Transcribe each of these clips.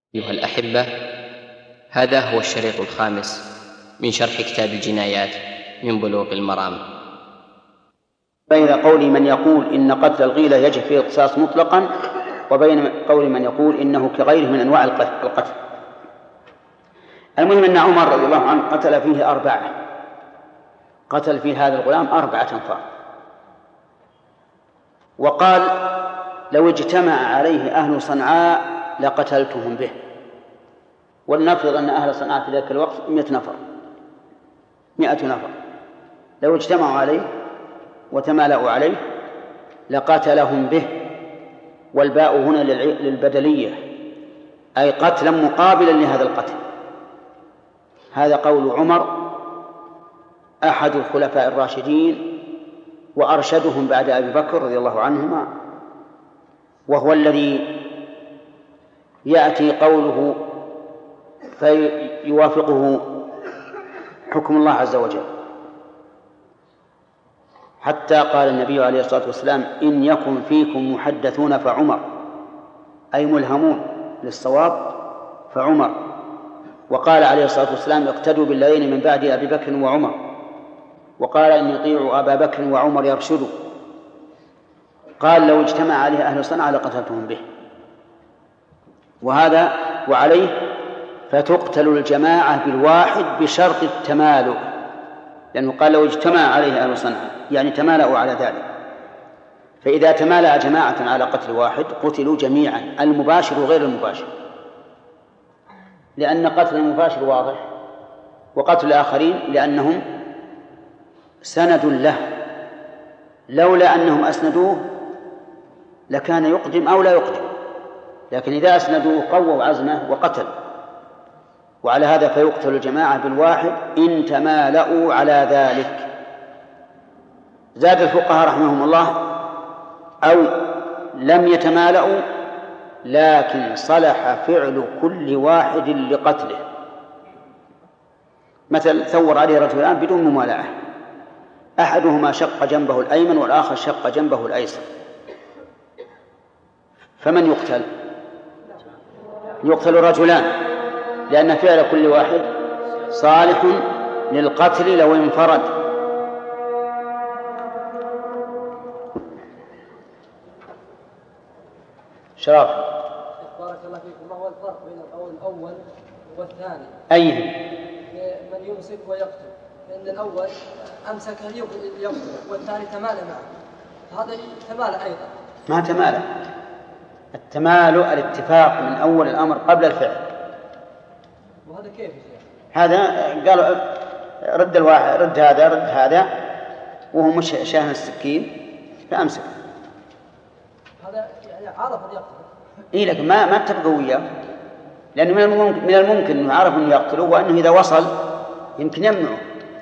أيها الأحبة، هذا هو الشريط الخامس من شرح كتاب الجنايات من بلوغ المرام. بين قول من يقول إن قتل الغيلة يجب فيه القصاص مطلقا، وبين قول من يقول إنه كغيره من أنواع القتل. المهم أن عمر رضي الله عنه قتل فيه هذا الغلام 4 أنفار، وقال لو اجتمع عليه أهل صنعاء لقتلتهم به. ولنفرض أن أهل صنعاء في ذلك الوقت 100 نفر، لو اجتمعوا عليه وتمالأوا عليه لقاتلهم به، والباء هنا للبدلية، أي قتلا مقابلا لهذا القتل. هذا قول عمر أحد الخلفاء الراشدين وأرشدهم بعد أبي بكر رضي الله عنهما، وهو الذي يأتي قوله فيوافقه حكم الله عز وجل، حتى قال النبي عليه الصلاة والسلام إن يكن فيكم محدثون فعمر، أي ملهمون للصواب فعمر. وقال عليه الصلاة والسلام اقتدوا بالذين من بعد أبي بكر وعمر، وقال إن يطيعوا أبا بكر وعمر يرشدوا. قال لو اجتمع عليه أهل صنعاء لقتلتهم به. وهذا وعليه فتقتل الجماعة بالواحد بشرط التمالؤ، لأنه قال لو اجتمع عليه أهل صنعاء يعني تمالأوا على ذلك. فإذا تمالأ جماعة على قتل واحد قتلوا جميعا، المباشر وغير المباشر، لأن قتل المباشر واضح، وقتل الآخرين لأنهم سند له، لولا أنهم أسندوه لكان يقدم أو لا يقدم، لكن إذا أسندوه قووا عزمه وقتل. وعلى هذا فيقتل الجماعة بالواحد إن تمالأوا على ذلك. زاد الفقهاء رحمهم الله أو لم يتمالأوا لكن صلح فعل كل واحد لقتله. مثل ثور عليه رجلان بدون ممالأة، أحدهما شق جنبه الأيمن والآخر شق جنبه الأيسر، فمن يقتل؟ يقتل رجلان، لأن فعل كل واحد صالح للقتل لو انفرد. شرف بارك الله فيكم. ما هو الفرق بين القول الأول والثاني؟ أيه؟ من يمسك ويقتل، لأن الأول أمسك يقتل والثاني تمالأ معه، هذا تمالأ أيضا. ما تمالأ، التمالؤ الاتفاق من أول الأمر قبل الفعل. وهذا كيف يصير؟ هذا قال رد الواحد، رد هذا وهو مش شاهن السكين فأمسك. هذا يعني عرف أن يقتل. إيه لكن ما تبقى وياه، لأنه من الممكن أنه عرف أنه يقتله، وأنه إذا وصل يمكن يمنعه.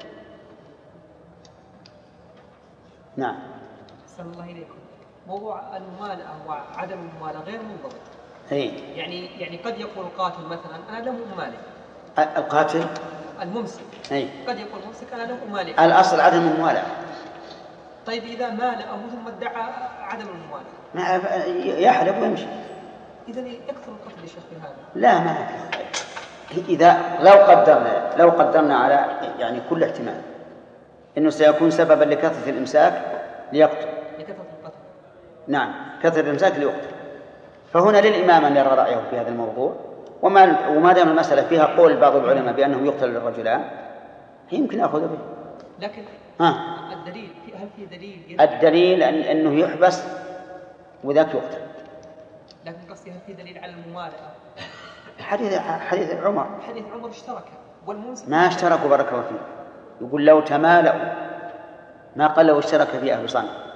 نعم. أحسن الله إليكم. موضوع الممالأة وعدم الممالأة غير منضبط. إيه؟ يعني قد يقول القاتل مثلا أنا لم أمالئ. القاتل الممسك. إيه؟ قد يقول الممسك أنا لم أمالئ. الأصل عدم الممالأة. طيب إذا مالأه ثم ادعى عدم الممالأة يحلف ويمشي. إذن يكثر القتل يا شيخ هذا؟ لا ما يكثر. إذا لو قدرنا على يعني كل احتمال إنه سيكون سببا لكثرة الإمساك ليقتل. لكثرة القتل. نعم، كثرة الإمساك ليقتل. فهنا للإمام أن يرى رأيه في هذا الموضوع، وما دام المسألة فيها قول بعض العلماء بأنه يقتل للرجلان يمكن أخذ به. لكن الدليل هل في دليل؟ الدليل أنه يحبس وذاك يقتل. لكن قصدي هل في دليل على الممالأة؟ حديث عمر اشترك والمنسك ما اشتركوا بارك الله فيه. يقول لو تمالأوا، ما قال لو اشترك في أهل صنعاء.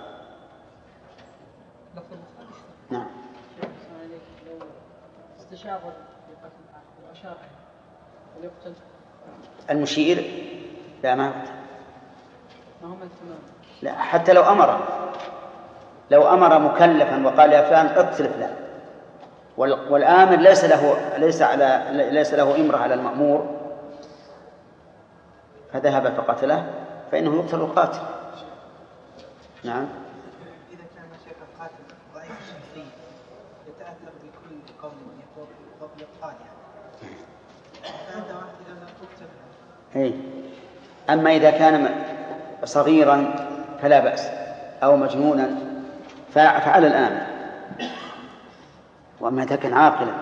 نعم. استشار وأشار ويقتل المشير لا ما يقتل. ما هم التمام. لا حتى لو أمر مكلفا وقال يا فلان اقتل فلان، والآمر ليس له إمرة على المأمور فذهب فقتله فإنه يقتل القاتل. نعم. إذا كان شيخ القاتل ضعيف الشخصية يتأثر بكل قول يقول أما إذا كان صغيرا فلا بأس أو مجنونا فعلى الآن. وأما إذا كان عاقلا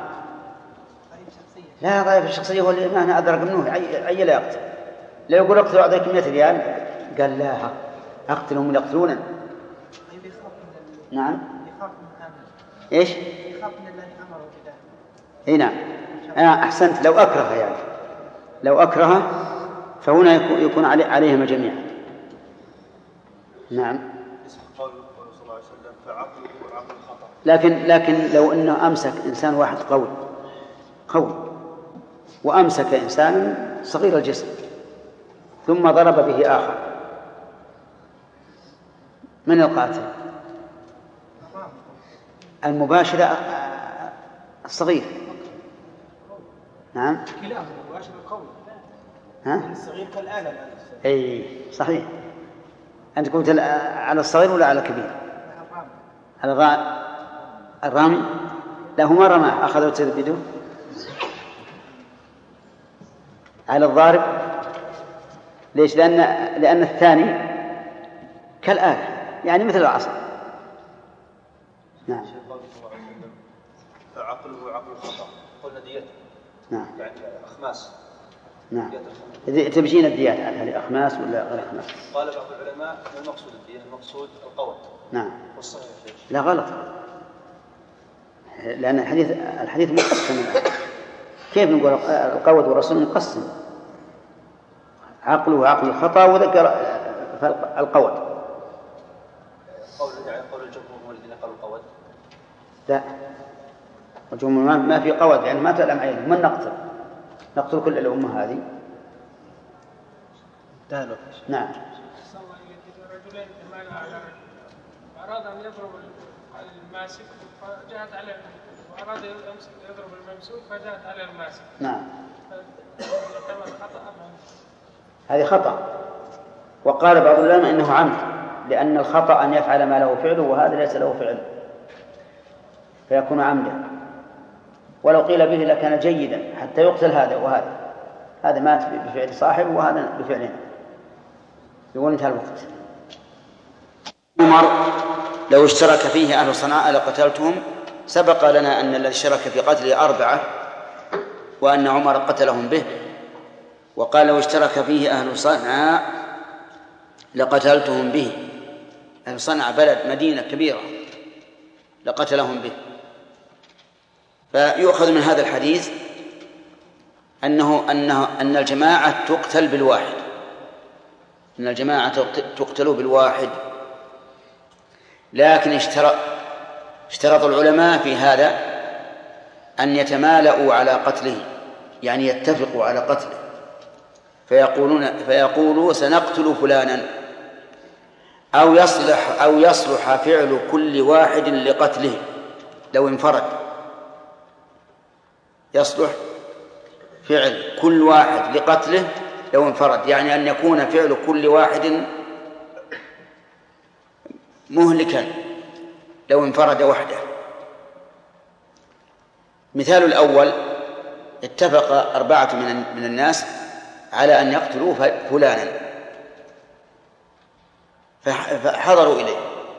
لا ضعيف الشخصية هو اللي أنا أدرك منه أي لا يقتل. لا يقول اقتلوا أعطيك 100 ريال قال لا أقتلهم يقتلونا. نعم إيش يخاف من الذي أمره بذلك. إيه نعم أحسنت. لو أكره يعني لو أكره فهنا يكون عليهم جميعا. نعم لكن لو أنه أمسك إنسان واحد قوي وأمسك إنسان صغير الجسم ثم ضرب به آخر، من القاتل؟ المباشر الصغير. نعم كلاهما المباشر القوي. الصغير كالآلة. أي صحيح. أنت قلت على الصغير ولا على الكبير؟ على الرامي. له ما رماه أخذ وتثبته على الضارب. ليش؟ لأن الثاني كالآلة يعني مثل العصا. نعم فعقله عقل الخطأ قلنا ديته. نعم يعني أخماس. نعم تبجين الديات هل أخماس ولا غير أخماس؟ قال بعض العلماء ما المقصود الدية؟ المقصود القوت. نعم والصحيح لا غلط، لأن الحديث مقسم. كيف نقول القوت والرسول مقسم؟ عقله عقل الخطأ وذكر القوت. قول الجمهور هو الذين قالوا القوت. لا الجمهور ما في قوت يعني ما تعلم عينه. من نقتل كل الأمة هذه. نعم رجلين أراد أن يضرب الماسك فجاءت عليه، وأراد يضرب الممسوك فجاءت عليه الماسك. نعم هذه خطأ. وقال بعض العلماء إنه عمد، لأن الخطأ أن يفعل ما له فعله وهذا ليس له فعل فيكون عمدا. ولو قيل به لكان جيدا حتى يقتل هذا وهذا. هذا مات بفعل صاحب وهذا بفعله. يقول انتهى الوقت. عمر لو اشترك فيه أهل صنعاء لقتلتهم. سبق لنا أن الذي اشترك في قتله 4 وأن عمر قتلهم به. وقال لو اشترك فيه أهل صنعاء لقتلتهم به. أهل صنعاء بلد مدينة كبيرة لقتلهم به. فيؤخذ من هذا الحديث أن الجماعة تقتل بالواحد. أن الجماعة تقتل بالواحد. لكن اشترط العلماء في هذا أن يتمالؤوا على قتله، يعني يتفقوا على قتله، فيقولوا سنقتل فلانا، أو يصلح فعل كل واحد لقتله لو انفرد. يصلح فعل كل واحد لقتله لو انفرد، يعني أن يكون فعل كل واحد مهلكا لو انفرد وحده. مثال الأول اتفق 4 من الناس على أن يقتلوا فلانا فحضروا إليه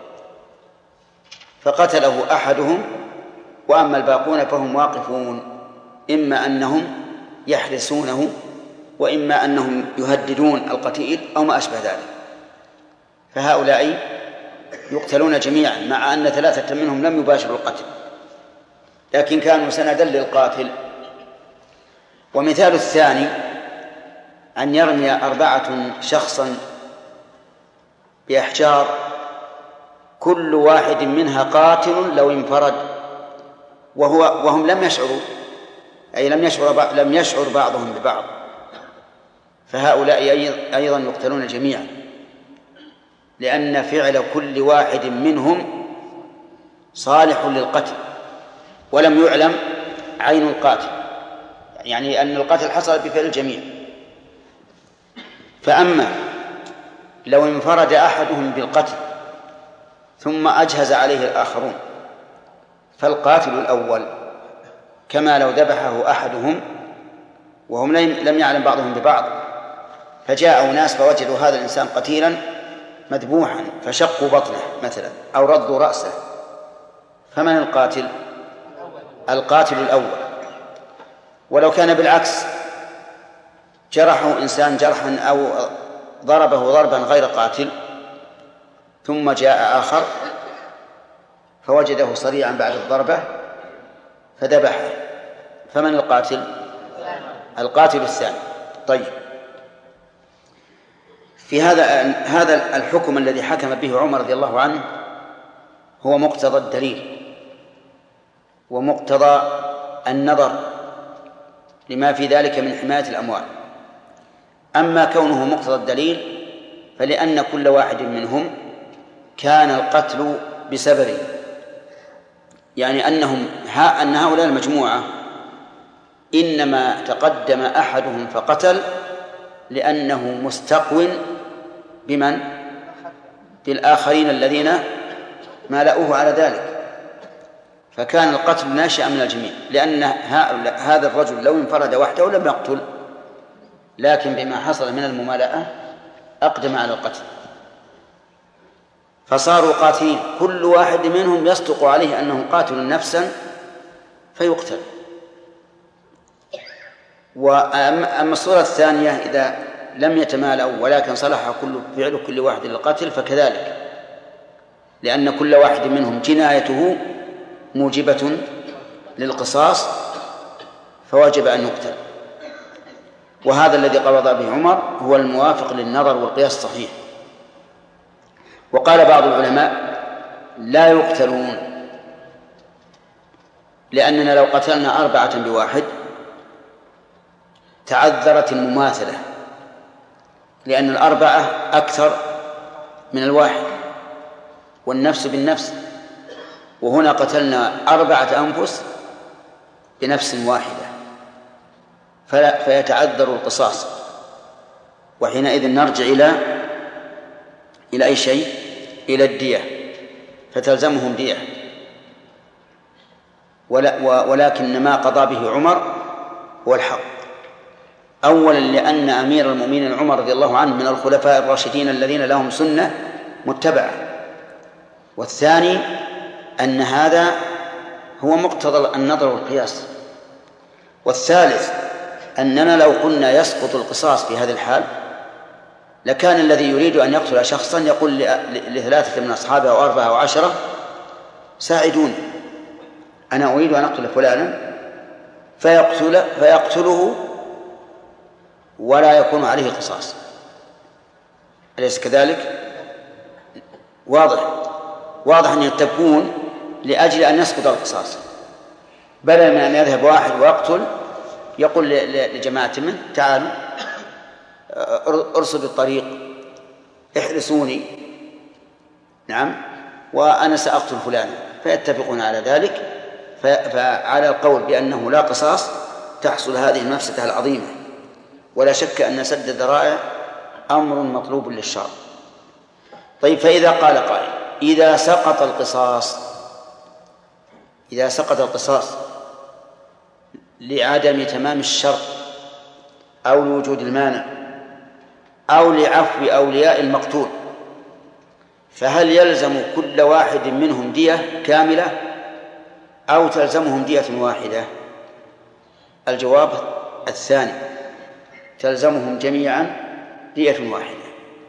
فقتله أحدهم، وأما الباقون فهم واقفون، إما أنهم يحرسونه وإما أنهم يهددون القتيل أو ما أشبه ذلك. فهؤلاء يقتلون جميعا مع أن 3 منهم لم يباشروا القتل لكن كانوا سندا للقاتل. ومثال الثاني أن يرمي 4 شخصا بأحجار كل واحد منها قاتل لو انفرد وهم لم يشعروا، أي لم يشعر بعضهم ببعض، فهؤلاء أيضا يقتلون جميعا، لأن فعل كل واحد منهم صالح للقتل ولم يعلم عين القاتل، يعني أن القتل حصل بفعل الجميع. فأما لو انفرد أحدهم بالقتل ثم أجهز عليه الآخرون فالقاتل الأول كما لو ذبحه أحدهم وهم لم يعلم بعضهم ببعض، فجاءوا ناس فوجدوا هذا الإنسان قتيلا مذبوحا فشقوا بطنه مثلا أو ردوا رأسه، فمن القاتل؟ القاتل الأول. ولو كان بالعكس، جرحوا إنسان جرحا أو ضربه ضربا غير قاتل ثم جاء آخر فوجده صريعا بعد الضربة فذبحه، فمن القاتل؟ القاتل الثاني. طيب، في هذا الحكم الذي حكم به عمر رضي الله عنه هو مقتضى الدليل ومقتضى النظر لما في ذلك من حماية الأموال. أما كونه مقتضى الدليل فلأن كل واحد منهم كان القتل بسببه، يعني أن هؤلاء المجموعة إنما تقدم أحدهم فقتل لأنه مستقو بمن؟ بالآخرين الذين مالؤوه على ذلك، فكان القتل ناشئا من الجميع، لأن هذا الرجل لو انفرد وحده لم يقتل، لكن بما حصل من الممالأة أقدم على القتل، فصاروا قاتلين، كل واحد منهم يصدق عليه أنه قاتل نفسا فيقتل. وأما الصورة الثانية إذا لم يتمالأوا ولكن صلح فعل كل واحد للقتل فكذلك، لأن كل واحد منهم جنايته موجبة للقصاص فوجب أن يقتل. وهذا الذي قضى به عمر هو الموافق للنظر والقياس الصحيح. وقال بعض العلماء لا يقتلون، لأننا لو قتلنا 4 بواحد تعذرت المماثلة، لأن 4 أكثر من الواحد والنفس بالنفس، وهنا قتلنا 4 أنفس بنفس واحدة فيتعذر القصاص، وحينئذ نرجع إلى أي شيء؟ إلى الدية، فتلزمهم دية. ولكن ما قضى به عمر هو الحق، أولا لأن أمير المؤمنين عمر رضي الله عنه من الخلفاء الراشدين الذين لهم سنة متبعة، والثاني أن هذا هو مقتضى النظر والقياس، والثالث أننا لو قلنا يسقط القصاص في هذه الحال لكان الذي يريد أن يقتل شخصا يقول ل3 من أصحابه أو 4 أو 10 ساعدوني، أنا أريد أن أقتل فلانا، فيقتله ولا يكون عليه قصاص. أليس كذلك؟ واضح أن تكون لأجل أن يسقط القصاص، بدل من أن يذهب واحد ويقتل يقول لجماعة منه تعالوا ارصدوا الطريق احرسوني، نعم، وأنا سأقتل فلانا، فيتفقون على ذلك، فعلى القول بأنه لا قصاص تحصل هذه المفسدة العظيمة. ولا شك أن سد الذرائع أمر مطلوب للشرع. طيب، فإذا قال قائل إذا سقط القصاص لعدم تمام الشرط أو لوجود المانع أو لعفو أولياء المقتول، فهل يلزم كل واحد منهم دية كاملة أو تلزمهم دية واحدة؟ الجواب الثاني، تلزمهم جميعا دية واحدة،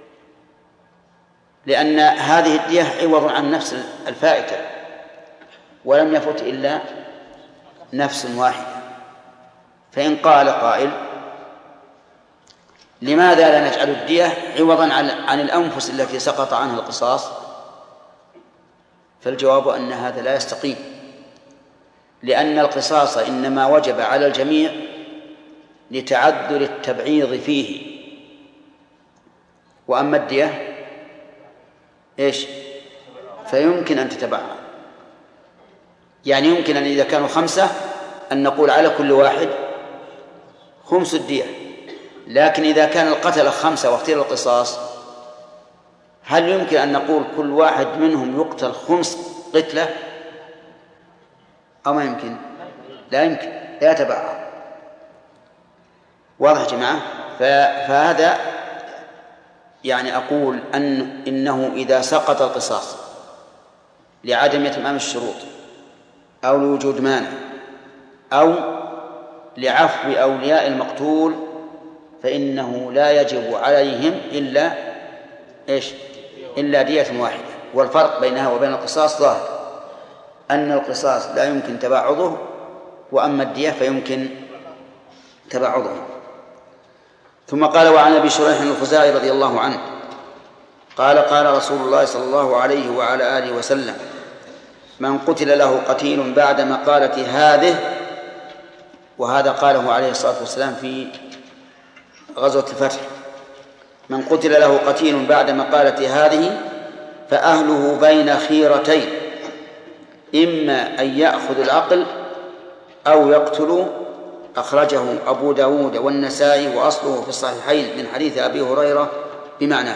لأن هذه الدية عوض عن نفس الفائتة، ولم يفت إلا نفس واحدة. فإن قال قائل لماذا لا نجعل الدية عوضا عن الأنفس التي سقط عنها القصاص؟ فالجواب أن هذا لا يستقيم، لأن القصاص إنما وجب على الجميع لتعذر التبعيض فيه، وأما الدية فيمكن أن تتبعض، يعني يمكن أن إذا كانوا 5 أن نقول على كل واحد 5 الدية، لكن إذا كان القتل 5 واختير القصاص هل يمكن أن نقول كل واحد منهم يقتل 5 قتلة أو ما يمكن؟ لا يمكن، لا يتبعض. واضح يا جماعة؟ فهذا يعني أقول إنه إذا سقط القصاص لعدم إتمام الشروط أو لوجود مانع أو لعفو أولياء المقتول فإنه لا يجب عليهم إلا دية واحدة. والفرق بينها وبين القصاص ظاهر، أن القصاص لا يمكن تباعده، وأما الدية فيمكن تباعده. ثم قال: وعن أبي شريح الخزاعي رضي الله عنه قال: قال رسول الله صلى الله عليه وعلى آله وسلم: من قتل له قتيل بعد مقالة هذه، وهذا قاله عليه الصلاة والسلام في غزوة الفتح: من قتل له قتيل بعد مقالة هذه فأهله بين خيرتين، إما أن يأخذ العقل أو يقتلوا. أخرجه أبو داود والنسائي وأصله في الصحيحين من حديث أبي هريرة بمعناه.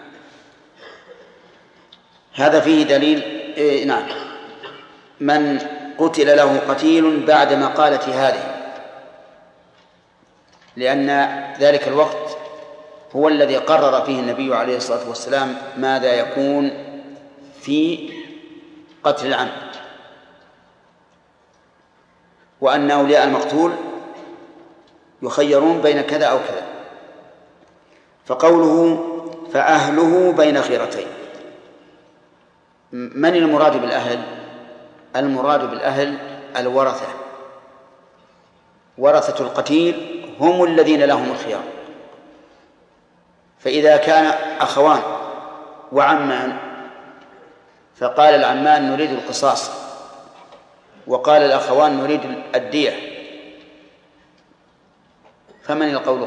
هذا فيه دليل نعم، من قتل له قتيل بعد مقالة هذه، لأن ذلك الوقت هو الذي قرر فيه النبي عليه الصلاة والسلام ماذا يكون في قتل العمد، وأن أولياء المقتول يخيرون بين كذا أو كذا. فقوله فأهله بين خيرتين، من المراد بالأهل؟ المراد بالأهل الورثة، ورثة القتيل هم الذين لهم الخيار. فإذا كان أخوان وعمان فقال العمان نريد القصاص، وقال الأخوان نريد الدية، فمن القول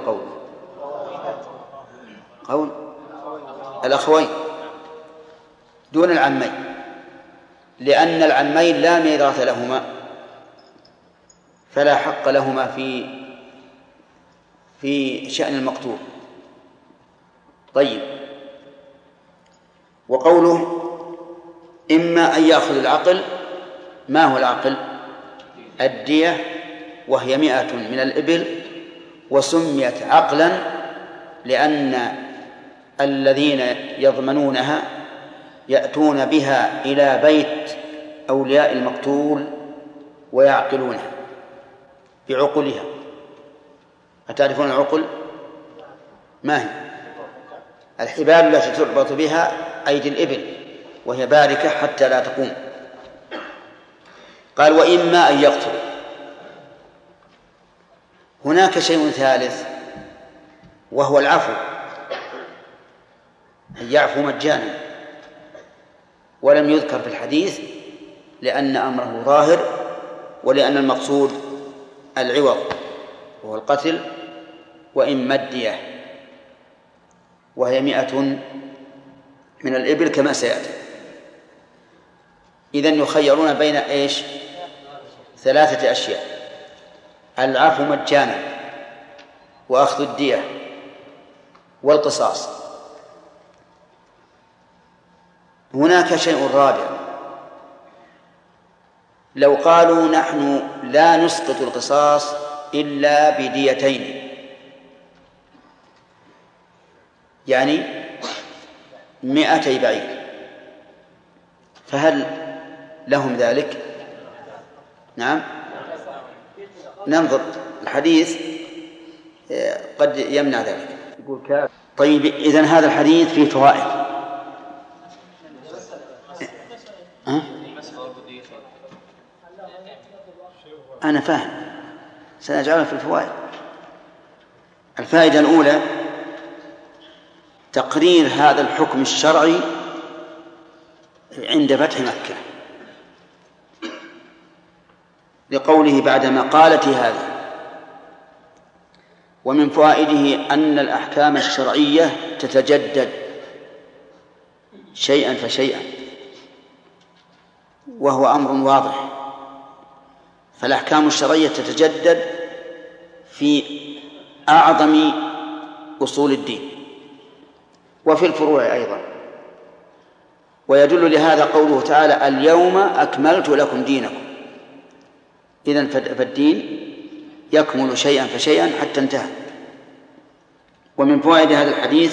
قول الأخوين دون العمين، لأن العمين لا ميراث لهما فلا حق لهما في شأن المقتول. طيب، وقوله إما أن يأخذ العقل، ما هو العقل؟ الدية، وهي 100 من الإبل، وسميت عقلا لأن الذين يضمنونها يأتون بها إلى بيت أولياء المقتول ويعقلونها بعقلها. أتعرفون العقل؟ ما هي؟ الحبال التي تربط بها أيدي الإبل وهي باركة حتى لا تقوم. قال: وإما أن يقتل. هناك شيء ثالث وهو العفو، أن يعفو مجانا، ولم يذكر في الحديث لأن أمره ظاهر، ولأن المقصود العوض وهو القتل، وإما الدية وهي 100 من الإبل كما سيأتي. إذن يخيرون بين إيش؟ 3 أشياء: العفو مجانا، وأخذ الدية، والقصاص. هناك شيء رابع: لو قالوا نحن لا نسقط القصاص إلا بديتين، يعني 200 بعير، فهل لهم ذلك؟ نعم، ننظر الحديث قد يمنع ذلك. طيب، إذن هذا الحديث فيه فوائد. أنا فاهم، سنجعلها في الفوائد. الفائدة الأولى: تقرير هذا الحكم الشرعي عند فتح مكة، لقوله بعد مقالة هذا. ومن فوائده أن الأحكام الشرعية تتجدد شيئا فشيئا، وهو أمر واضح. فالأحكام الشرعية تتجدد في أعظم أصول الدين وفي الفروع أيضا. ويدل لهذا قوله تعالى: اليوم أكملت لكم دينكم. إذن فالدين يكمل شيئا فشيئا حتى انتهى. ومن فوائد هذا الحديث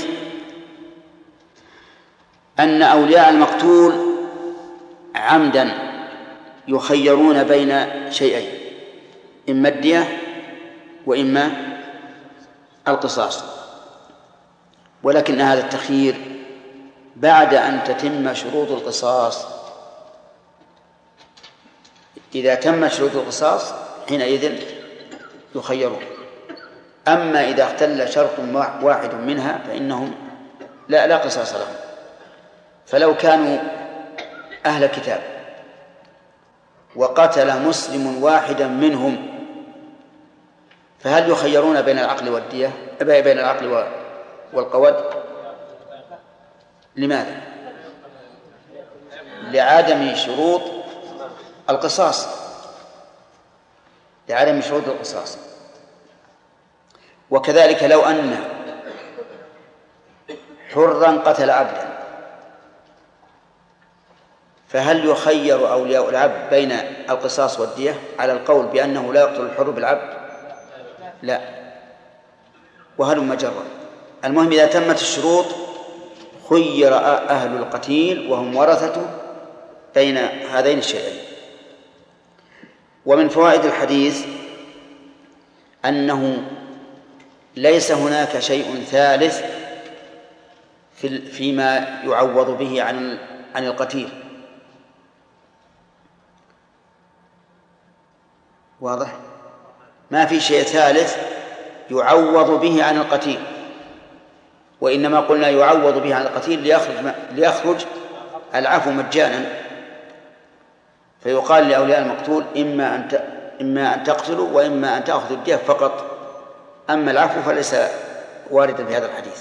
أن أولياء المقتول عمدا يخيرون بين شيئين، إما الدية وإما القصاص، ولكن هذا التخيير بعد أن تتم شروط القصاص. إذا تم شروط القصاص حينئذ يخيرون، أما إذا اختل شرط واحد منها فإنهم لا قصاص لهم. فلو كانوا أهل كتاب وقتل مسلم واحدا منهم فهل يخيرون بين العقل والدية، بين العقل والقود؟ لماذا؟ لعدم شروط القصاص، لعدم شروط القصاص. وكذلك لو أن حرا قتل عبدا فهل يخير أولياء العبد بين القصاص والدية على القول بأنه لا يقتل الحر بالعبد؟ لا. وهل مجرد. المهم إذا تمت الشروط خير أهل القتيل وهم ورثته بين هذين الشيئين. ومن فوائد الحديث أنه ليس هناك شيء ثالث فيما يعوض به عن القتيل. واضح؟ ما في شيء ثالث يعوض به عن القتيل، وإنما قلنا يعوض به عن القتيل ليخرج العفو مجانا، فيقال لأولياء المقتول إما أن تقتلوا وإما أن تأخذوا الدية فقط، أما العفو فليس واردا في هذا الحديث.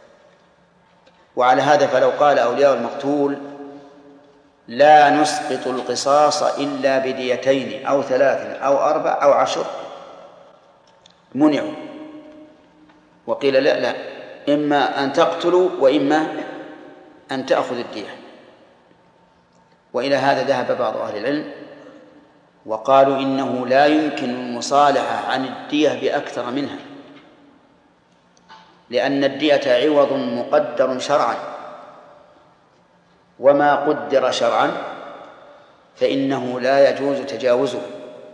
وعلى هذا فلو قال أولياء المقتول لا نسقط القصاص إلا بديتين أو 3 أو 4 أو 10 منعوا، وقيل لا، إما أن تقتلوا وإما أن تأخذ الدية. وإلى هذا ذهب بعض أهل العلم وقالوا إنه لا يمكن المصالحة عن الدية بأكثر منها، لأن الدية عوض مقدر شرعا، وما قدر شرعا فإنه لا يجوز تجاوزه.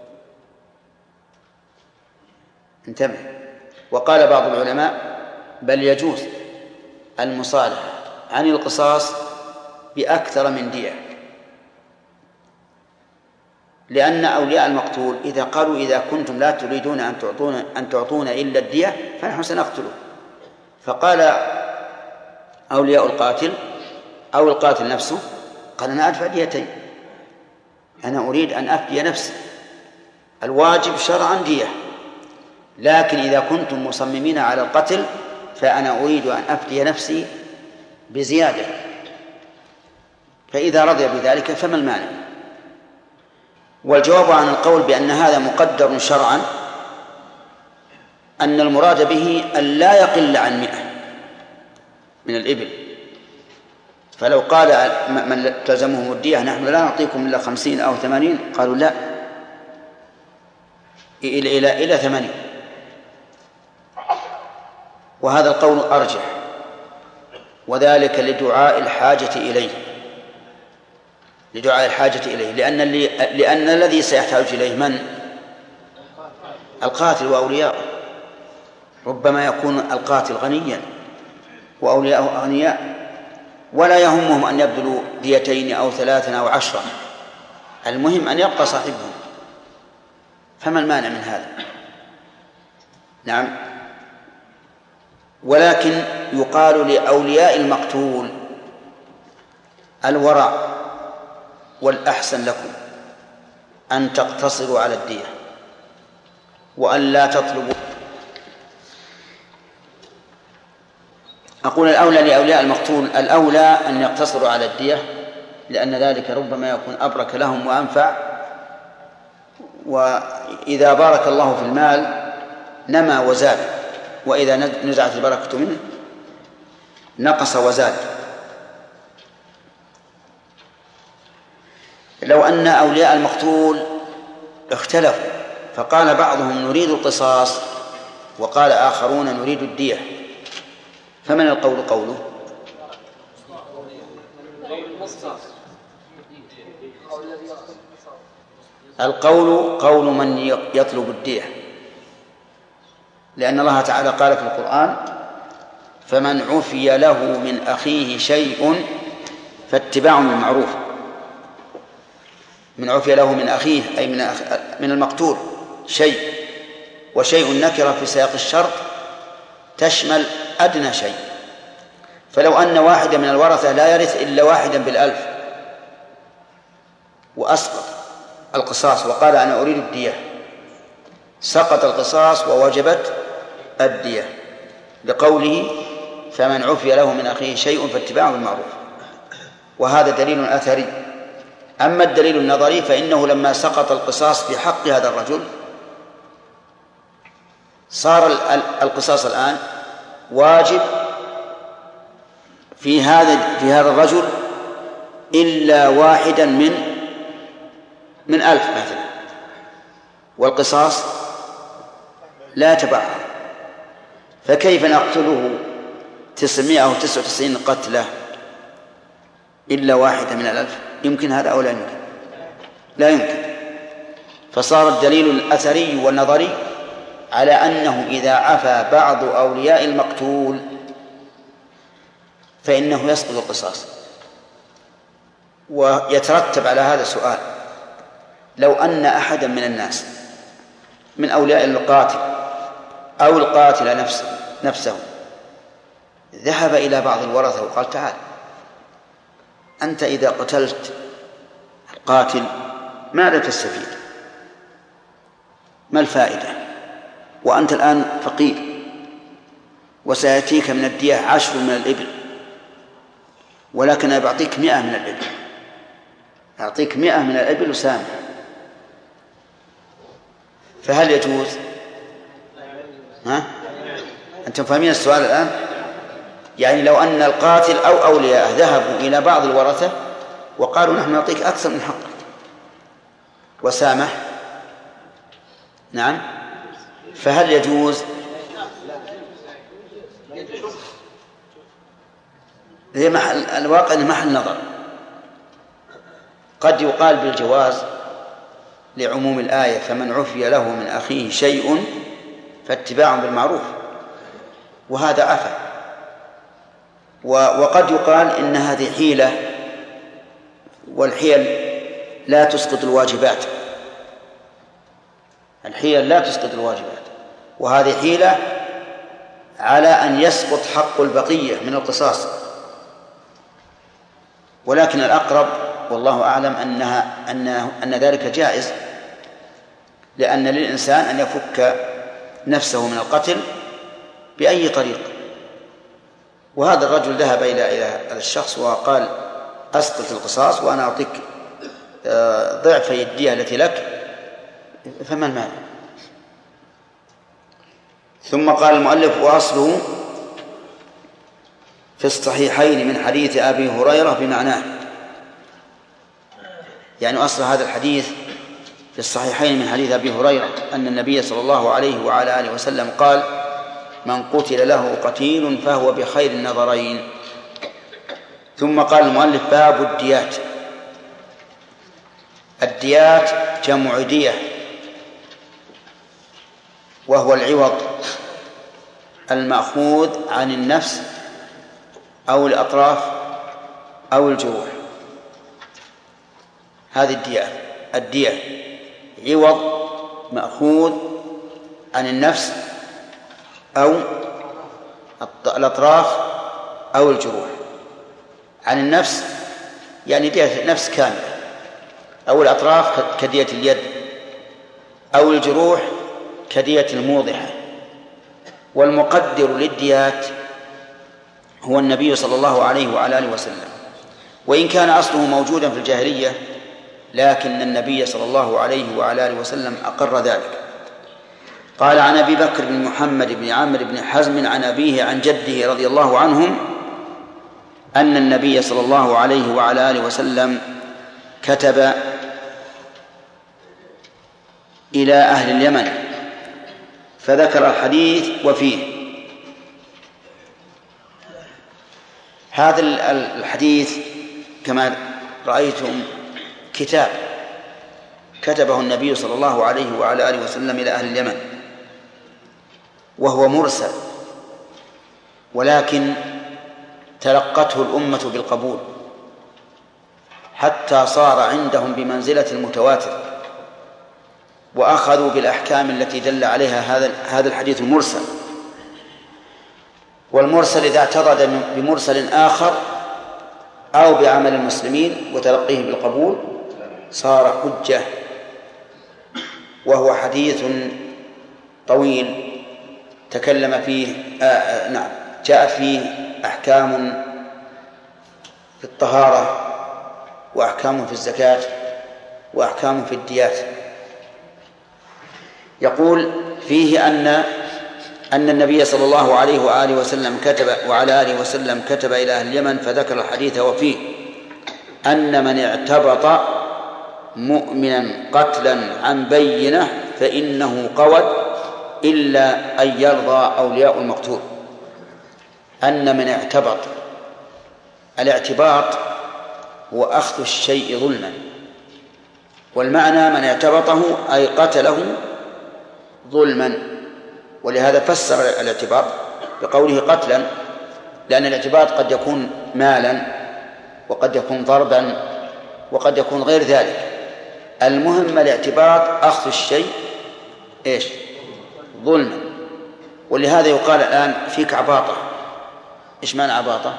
انتبه. وقال بعض العلماء بل يجوز المصالحة عن القصاص بأكثر من دية، لأن أولياء المقتول إذا قالوا إذا كنتم لا تريدون أن تعطونا إلا الدية فنحن سنقتله، فقال أولياء القاتل أو القاتل نفسه قال أنا أدفع ديتين، أنا أريد أن أفدي نفسي، الواجب شرعا دية، لكن إذا كنتم مصممين على القتل فأنا أريد أن أفدي نفسي بزيادة. فإذا رضي بذلك فما المانع؟ والجواب عن القول بأن هذا مقدر شرعا أن المراد به أن لا يقل عن 100 من الإبل. فلو قال من تلزمهم الدية نحن لا نعطيكم إلا 50 أو 80 قالوا لا، إلى 80. وهذا القول أرجح، وذلك لدعاء الحاجة إليه، لأن الذي سيحتاج إليه من؟ القاتل وأولياءه. ربما يكون القاتل غنيا وأولياءه أغنياء ولا يهمهم أن يبذلوا 2 أو 3 أو 10، المهم أن يبقى صاحبهم، فما المانع من هذا؟ نعم. ولكن يقال لأولياء المقتول الورع والأحسن لكم أن تقتصروا على الدية وأن لا تطلبوا. أقول الأولى لأولياء المقتول الأولى أن يقتصروا على الدية، لأن ذلك ربما يكون أبرك لهم وأنفع، وإذا بارك الله في المال نمى وزاد، وإذا نزعت البركة منه نقص وزاد. لو أن أولياء المقتول اختلفوا، فقال بعضهم نريد القصاص وقال آخرون نريد الدية، فمن القول قوله؟ القول قول من يطلب الدية، لأن الله تعالى قال في القرآن فمن عفي له من أخيه شيء فاتباع بالمعروف. من عفي له من أخيه أي من المقتول شيء، وشيء نكرة في سياق الشرط تشمل أدنى شيء. فلو أن واحدا من الورثة لا يرث إلا واحدا بالألف وأسقط القصاص وقال أنا أريد الدية، سقط القصاص ووجبت الدية، لقوله فمن عفي له من أخيه شيء فاتباع بالمعروف. وهذا دليل أثري. أما الدليل النظري فإنه لما سقط القصاص في حق هذا الرجل صار القصاص الآن واجب في هذا الرجل إلا واحدا من 1000 مثلا، والقصاص لا تبعها، فكيف نقتله 999 قتلة إلا واحدة من 1000؟ يمكن هذا أو لا يمكن؟ لا يمكن. فصار الدليل الأثري والنظري على أنه إذا عفى بعض أولياء المقتول فإنه يسقط القصاص. ويترتب على هذا السؤال: لو أن أحدا من الناس من أولياء القاتل أو القاتل نفسه ذهب إلى بعض الورثة وقال تعال أنت إذا قتلت القاتل ماذا تستفيد؟ ما الفائدة؟ وأنت الآن فقير وسيأتيك من الدية 10 من الإبل، ولكن أعطيك 100 من الإبل، أعطيك 100 من الإبل وسامح، فهل يجوز؟ أنتم فاهمين السؤال الآن؟ يعني لو أن القاتل أو أولياءه ذهبوا إلى بعض الورثة وقالوا نحن نعطيك أكثر من حقك وسامح، نعم، فهل يجوز؟ الواقع أنه محل نظر. قد يقال بالجواز لعموم الآية فمن عفي له من أخيه شيء فاتباع بالمعروف، وهذا عفا. وقد يقال إن هذه حيلة، والحيل لا تسقط الواجبات، الحيل لا تسقط الواجبات، وهذه حيلة على أن يسقط حق البقية من القصاص. ولكن الأقرب والله أعلم أن ذلك جائز، لأن للإنسان أن يفك نفسه من القتل بأي طريق. وهذا الرجل ذهب إلى هذا الشخص وقال أسقط القصاص وأنا أعطيك ضعف الدية التي لك، فما المانع؟ ثم قال المؤلف: وأصله في الصحيحين من حديث أبي هريرة بمعناه. يعني أصل هذا الحديث في الصحيحين من حديث أبي هريرة أن النبي صلى الله عليه وعلى آله وسلم قال: من قتل له قتيل فهو بخير النظرين. ثم قال المؤلف: باب الديات. الديات جمع دية، وهو العوض المأخوذ عن النفس أو الأطراف أو الجروح. هذه الدية عوض مأخوذ عن النفس أو الأطراف أو الجروح. عن النفس يعني دية نفس كاملة، أو الأطراف كدية اليد، أو الجروح كدية الموضحة. والمقدر للديات هو النبي صلى الله عليه وعلى آله وسلم، وإن كان أصله موجودا في الجاهلية، لكن النبي صلى الله عليه وعلى آله وسلم أقر ذلك. قال: عن أبي بكر بن محمد بن عامر بن حزم عن أبيه عن جده رضي الله عنهم أن النبي صلى الله عليه وعلى آله وسلم كتب إلى أهل اليمن فذكر الحديث وفيه. هذا الحديث كما رأيتم كتاب كتبه النبي صلى الله عليه وعلى آله وسلم إلى أهل اليمن، وهو مرسل، ولكن تلقته الأمة بالقبول حتى صار عندهم بمنزلة المتواتر، وأخذوا بالأحكام التي دل عليها هذا الحديث المرسل. والمرسل إذا اعتضد بمرسل آخر أو بعمل المسلمين وتلقيه بالقبول صار حجة. وهو حديث طويل تكلم فيه جاءت فيه أحكام في الطهارة، وأحكام في الزكاة، وأحكام في الديات. يقول فيه أن النبي صلى الله عليه وآله وسلم وعلى آله وسلم كتب إلى أهل اليمن فذكر الحديث وفيه أن من اعتبط مؤمنا قتلا عن بينة فإنه قود إلا أن يرضى أولياء المقتول. أن من اعتبط، الاعتباط هو أخذ الشيء ظلما، والمعنى من اعتبطه أي قتله ظلما. ولهذا فسر الاعتباط بقوله قتلا، لأن الاعتباط قد يكون مالا، وقد يكون ضربا، وقد يكون غير ذلك. المهم الاعتباط أخذ الشيء ظلما. ولهذا يقال الآن فيك عباطة. إيش معنى عباطة؟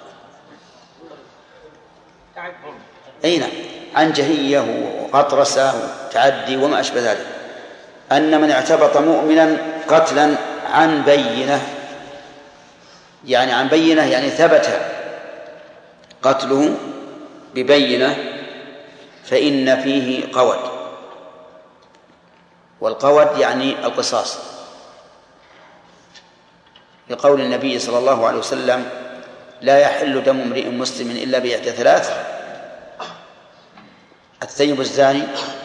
أين عنجهية وقطرسة وتعدي وما أشبه ذلك. أن من اعتبط مؤمنا قتلا عن بينة، يعني عن بينة يعني ثبت قتله ببينة، فإن فيه قود. والقود يعني القصاص، لقول النبي صلى الله عليه وسلم لا يحل دم امرئ مسلم إلا بإحدى ثلاث: الثيب الزاني،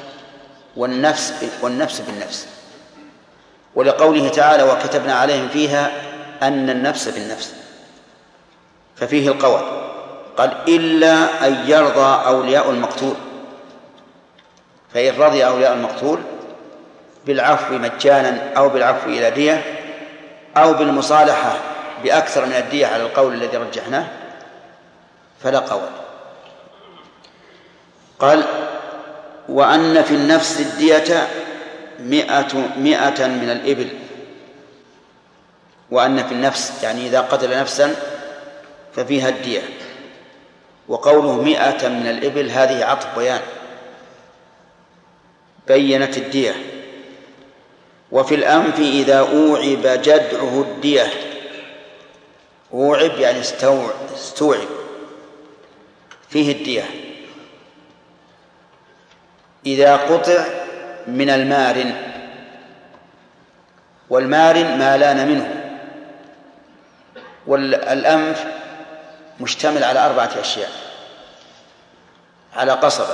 والنفس بالنفس. ولقوله تعالى وكتبنا عليهم فيها أن النفس بالنفس، ففيه القود. قال إلا أن يرضى أولياء المقتول، فإن رضي أولياء المقتول بالعفو مجانا أو بالعفو إلى دية أو بالمصالحة بأكثر من الدية على القول الذي رجحناه فلا قود. قال وأن في النفس الدية 100 من الإبل. وأن في النفس يعني إذا قتل نفسا ففيها الدية. وقوله 100 من الإبل هذه عطف بيان، بينت الدية. وفي الأنف إذا أوعب جدعه الدية. أوعب يعني استوعب، فيه الدية. إذا قطع من المارن، والمارن ما لان منه. والأنف مشتمل على 4 أشياء: على قصبة،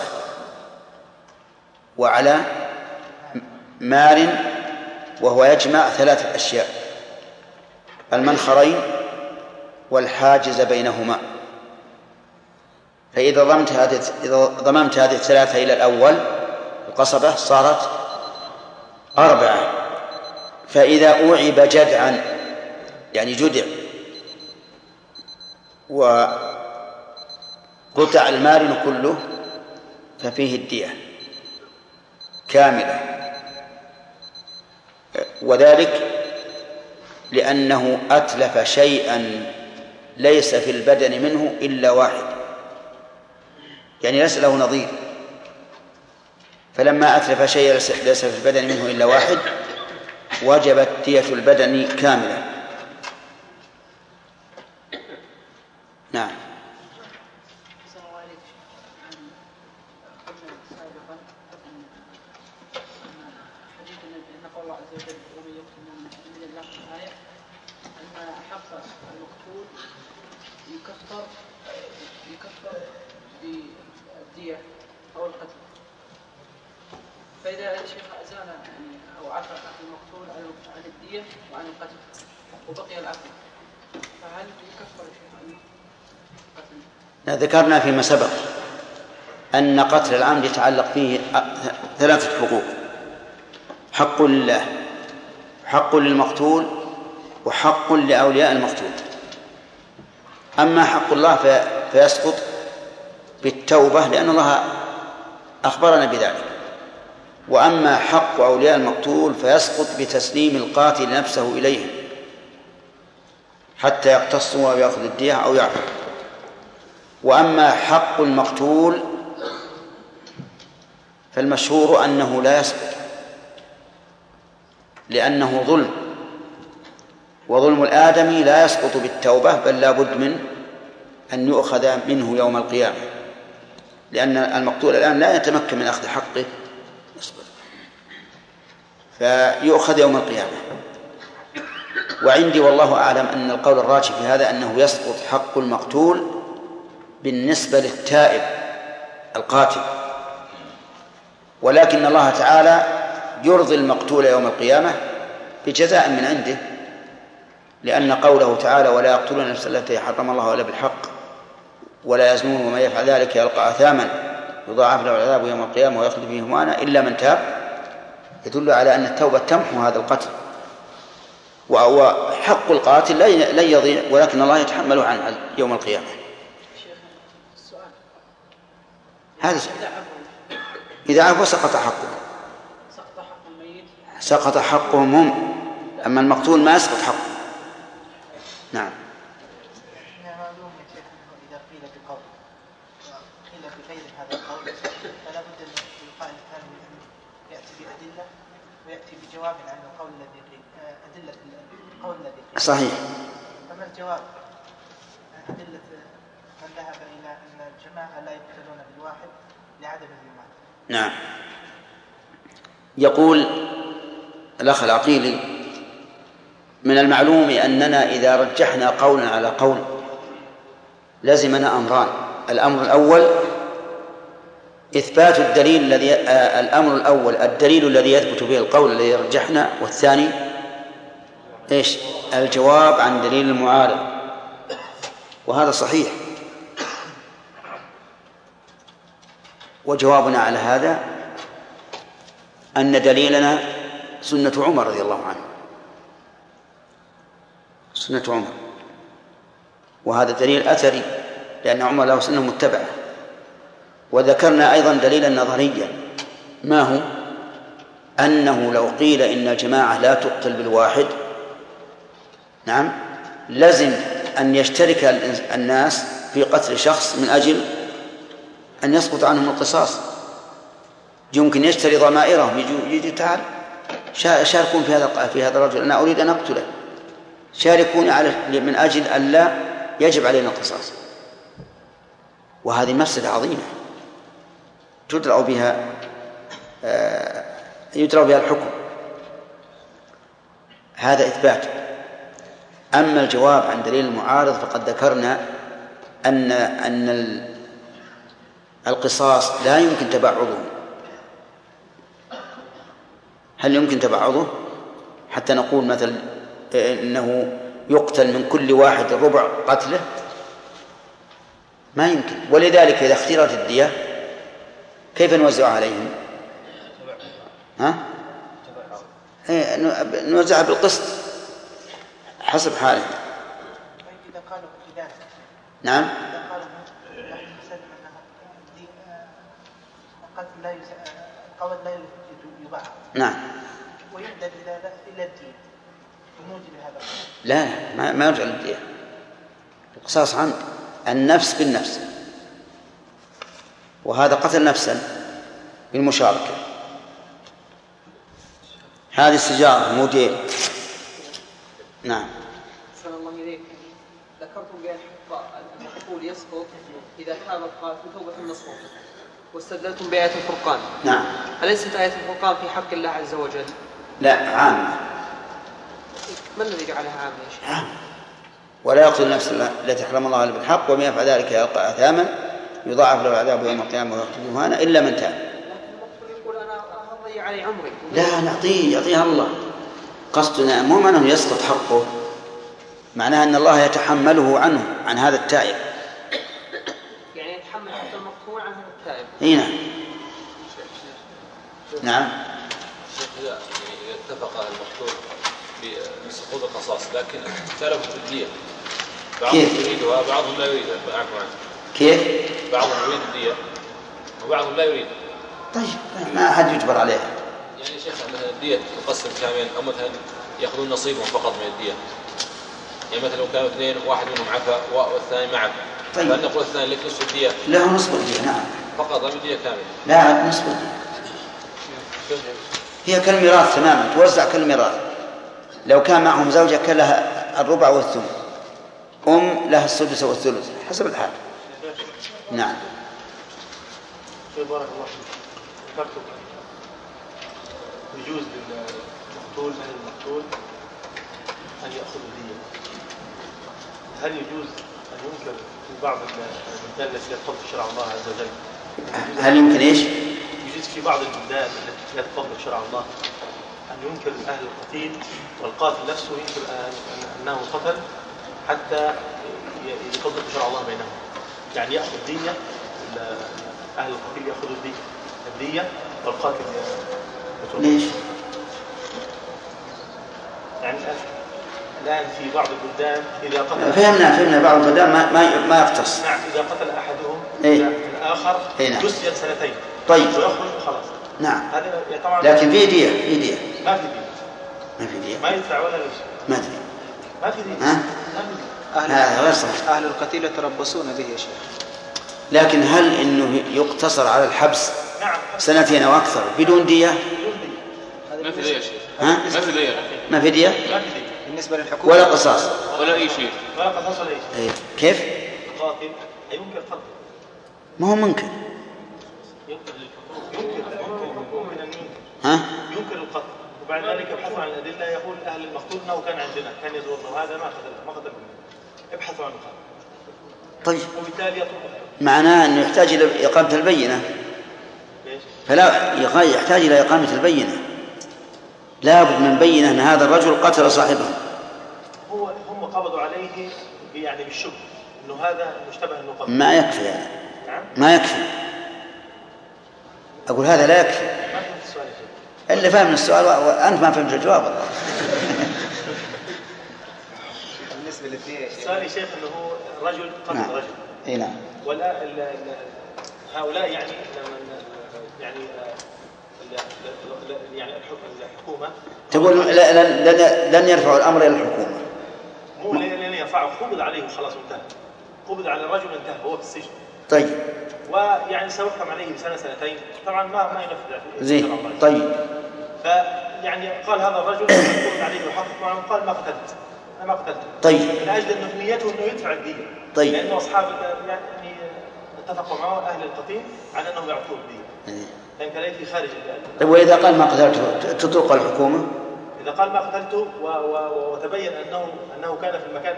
وعلى مارن وهو يجمع 3 أشياء: المنخرين والحاجز بينهما. فإذا ضممت هذه 3 إلى الأول القصبة صارت 4. فإذا أوعب جدعا يعني جدع وقطع المارن كله ففيه الدية كاملة. وذلك لأنه أتلف شيئا ليس في البدن منه إلا واحد، يعني ليس له نظير. فلما أتلف شيئا ليس في البدن منه إلا واحد وجبت دية البدن كاملة. نعم. فإذا الشيخ أزال أو عفى المقتول عن الدية وعن القتل وبقي العفو فهل يكفر الشيخ القتل؟ ذكرنا فيما سبق أن قتل العمد يتعلق فيه 3 حقوق: حق لله، حق للمقتول، وحق لأولياء المقتول. أما حق الله فيسقط بالتوبة لأن الله أخبرنا بذلك، وأما حق أولياء المقتول فيسقط بتسليم القاتل نفسه إليهم حتى يقتصوا ويأخذ الدية أو يعفو. وأما حق المقتول فالمشهور أنه لا يسقط لأنه ظلم، وظلم الآدمي لا يسقط بالتوبة بل لا بد من أن يؤخذ منه يوم القيامة، لأن المقتول الآن لا يتمكن من أخذ حقه فيؤخذ يوم القيامة. وعندي والله أعلم أن القول الراجح في هذا أنه يسقط حق المقتول بالنسبة للتائب القاتل، ولكن الله تعالى يرضي المقتول يوم القيامة بجزاء من عنده، لأن قوله تعالى: ولا يقتلون النفس التي حرم الله إلا بالحق ولا يزنون ومن يفعل ذلك يلقى أثاما يضاعف له العذاب يوم القيامة ويخلد فيه مهانا إلا من تاب، يدل على أن التوبة تمحو هذا القتل، وحق القاتل لن يضيع، ولكن الله يتحمله عنه يوم القيامة. هذا إذا عفوا سقط حقه، سقط حقهم هم، أما المقتول ما يسقط حقه. نعم. معلوم يا شيخ إذا قيل بقول قيل بغير هذا القول فلا بد للقائل الثاني أن يأتي بأدلة ويأتي بجواب عن القول الذي قيل، أدلة القول الذي قيل. صحيح. فما الجواب عن أدلة من ذهب إلى أن الجماعة لا يقتلون بالواحد لعدم الإيمان؟ نعم. يقول الأخ العقيلي: من المعلوم أننا إذا رجحنا قولا على قول لزمنا أمران: الأمر الأول إثبات الدليل الأمر الأول الدليل الذي يثبت به القول الذي رجحنا، والثاني إيش؟ الجواب عن دليل المعارض. وهذا صحيح. وجوابنا على هذا أن دليلنا سنة عمر رضي الله عنه، سنة عمر، وهذا دليل أثري لأن عمر له سنة متبعة. وذكرنا أيضا دليلا نظريا، ما هو؟ أنه لو قيل إن الجماعة لا تقتل بالواحد، نعم، لازم أن يشترك الناس في قتل شخص من أجل أن يسقط عنهم القصاص. يمكن يشتري ضمائرهم، يجي تعال شاركون في هذا الرجل، أنا أريد أن أقتله، شاركوني من أجل أن لا يجب علينا القصاص. وهذه مفسدة عظيمة يدرأ بها الحكم. هذا إثبات. أما الجواب عن دليل المعارض فقد ذكرنا أن القصاص لا يمكن تبعضه. هل يمكن تبعضه حتى نقول مثلا إنه يقتل من كل واحد ربع قتله؟ ما يمكن. ولذلك إذا اختيرت الدية كيف نوزع عليهم؟ نوزعها بالقسط حسب حاله. إذا قالوا كذا، نعم، إذا قالوا نحن نسلم أنها القتل لا القول لا يباع، نعم، ويبدأ إلى الدين بموجب هذا. لا ما يرجع للدية. القصاص عمد، النفس بالنفس، وهذا قتل نفسا بالمشاركة. هذه السجارة موديل. نعم. أحسن الله إليك. ذكرتم بأن المقتول يسقط إذا تاب القاتل توبة نصوح، واستدلتم بآية الفرقان. نعم. أليست آية الفرقان في حق الله عز وجل؟ لا، عام. ما الذي جعلها عام يا شيخ؟ عام. ولا يقتل النفس التي حرم الله إلا بالحق ومن يفعل ذلك يلقى أثاما يضاعف له العذاب يوم القيامة ويخلد فيه مهانا إلا من تاب. لكن المقتول يقول أنا ضيعت علي عمري. لا يعطيها الله. قصدنا مو معناه يسقط حقه، معناه أن الله يتحمله عنه، عن هذا التائب. يعني يتحمل حق المقتول عن هذا التائب. هنا نعم. إذا اتفق المقتول بسقوط القصاص لكن اختلفوا في الدية، بعضهم يريدها بعضهم لا يريدها. كيف؟ بعضهم يريد الدية وبعضهم لا يريد. طيب ما أحد يجبر عليها. يعني شيخ مثلا الدية تقسم كامل أو مثلا يأخذون نصيبهم فقط من الدية. يعني مثلا لو كانوا اثنين واحد منهم عفا والثاني ما عفا، طيب. فنقول الثاني لك نصف الدية. له نصف الدية. نعم. فقط لا الدية كاملة. لا نصف الدية. هي كالميراث تماما، توزع كالميراث. لو كان معهم زوجة كان لها الربع والثمن، لها السدس والثلث حسب الحال. نعم. بارك الله فيك. ذكرتم يجوز للمقتول أن يأخذ الدية. هل يجوز أن ينكر في بعض البلدان التي لا تطبق شرع الله عز وجل؟ هل يمكن إيش؟ يجوز في بعض البلدان التي لا تطبق شرع الله أن ينكر أهل القتيل والقاتل نفسه ينكر أنه قتل حتى يطبق شرع الله بينهم، يعني يأخذ دية، أهل القتيل يأخذوا الدية والقاتل ليش؟ يعني الآن في بعض البلدان إذا قتل فهمنا بعض البلدان ما يقتص. نعم. إذا قتل أحدهم الآخر يسجن 2 سنين. طيب. ويخرج خلاص. نعم. هذا طبعا. لكن في دية. ما في دية. ما يدفع ولا شيء. ما أدري. ما في دية. هذا غير صحيح. أهل القتيل يتربصون به يا شيخ. لكن هل إنه يقتصر على الحبس؟ نعم. 2 أو أكثر بدون دية؟ ما في دية شيء. ما في دية. بالنسبة للحكومة ولا قصاص ولا أي شيء. ولا قصاص ولا أي شيء. كيف؟ القاتل ينكر قتله. ما هو ممكن. ينكر ينكر القتل، وبعد ذلك يبحثوا عن الأدلة. يقول أهل المقتول أنه كان عندنا كان يزورنا وهذا ما قتل ابحثوا عن القتل. طيب. وبالتالي يطلب معناه أنه يحتاج إلى إقامة البينة. فلا يحتاج إلى إقامة البينة. لا بد من بينة أن هذا الرجل قتل صاحبه. هم قبضوا عليه يعني بالشبه أنه هذا مشتبه أنه قتل. ما يكفي هذا. ما يكفي. أقول هذا لا يكفي. ما فهمت السؤال يا شيخ. اللي فهم السؤال وأنت ما فهمت الجواب. والله. بالنسبة للدية السؤال يا شيخ أنه رجل قتل رجل. إيه نعم. ولا هؤلاء يعني الحكومة تقول لن يرفعوا الأمر إلى الحكومة. مو لن يرفعوا، قبض عليه وخلاص انتهى. قبض على الرجل انتهى هو في السجن. طيب. ويعني سيحكم عليه ب2 سنتين طبعا ما ينفذ. زين. طيب. فيعني قال هذا الرجل قبض عليه وحقق معه قال ما قتلته. طيب. من أجل أنه نيته أنه يدفع الدية. طيب. لأنه أصحاب يعني اتفقوا معه أهل القتيل على أنهم يعطوه الدية. لأن كان في خارج الدية. طيب وإذا قال ما قتلته تطلق الحكومة؟ إذا قال ما قتلته وتبين أنه كان في المكان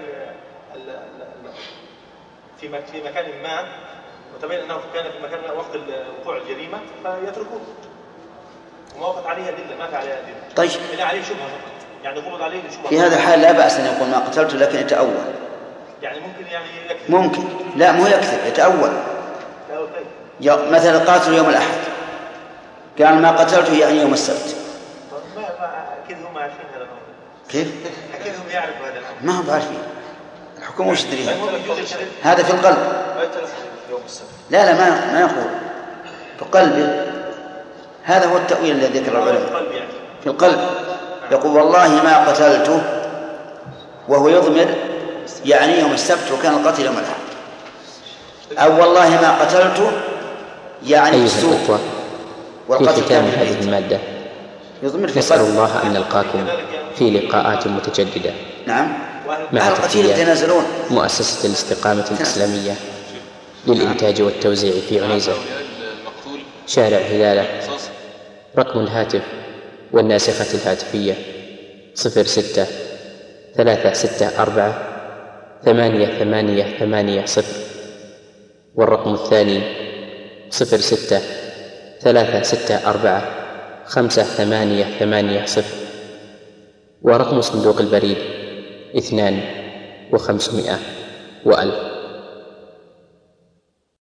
في مكان ما، وتبين أنه كان في مكان وقت وقوع الجريمة فيتركوه. وما وقت عليه أدلة، ما في عليه أدلة. طيب. إلا عليه شبهة فقط، يعني قبض عليه بشبهة. في هذا الحال لا بأس أن يقول ما قتلته لكن يتأول. يعني ممكن يعني يكذب. ممكن. لا مو يكذب، يتأول. مثلا قاتل يوم الأحد قال ما قتلته يعني يوم السبت. أكيد هم عارفين هذا الأمر. كيف؟ أكيد هم يعرفوا هذا الأمر. ما هم عارفين. الحكومة وش تدري هذا في القلب. لا ما يقول في قلبه. هذا هو التأويل الذي ذكر العلماء. في القلب يقول والله ما قتلته وهو يضمر يعني يوم السبت وكان القتل يوم الأحد، أو والله ما قتلته يعني السوء في ختام هذه المادة نسأل الله أن نلقاكم في لقاءات متجددة. نعم. مع تحيات مؤسسة الاستقامة الإسلامية للإنتاج والتوزيع في عنيزة شارع هلالة. رقم الهاتف والناسخة الهاتفية 06-364-8880، والرقم الثاني 06-364-555-0. 5880. ورقم صندوق البريد 2500 و1000.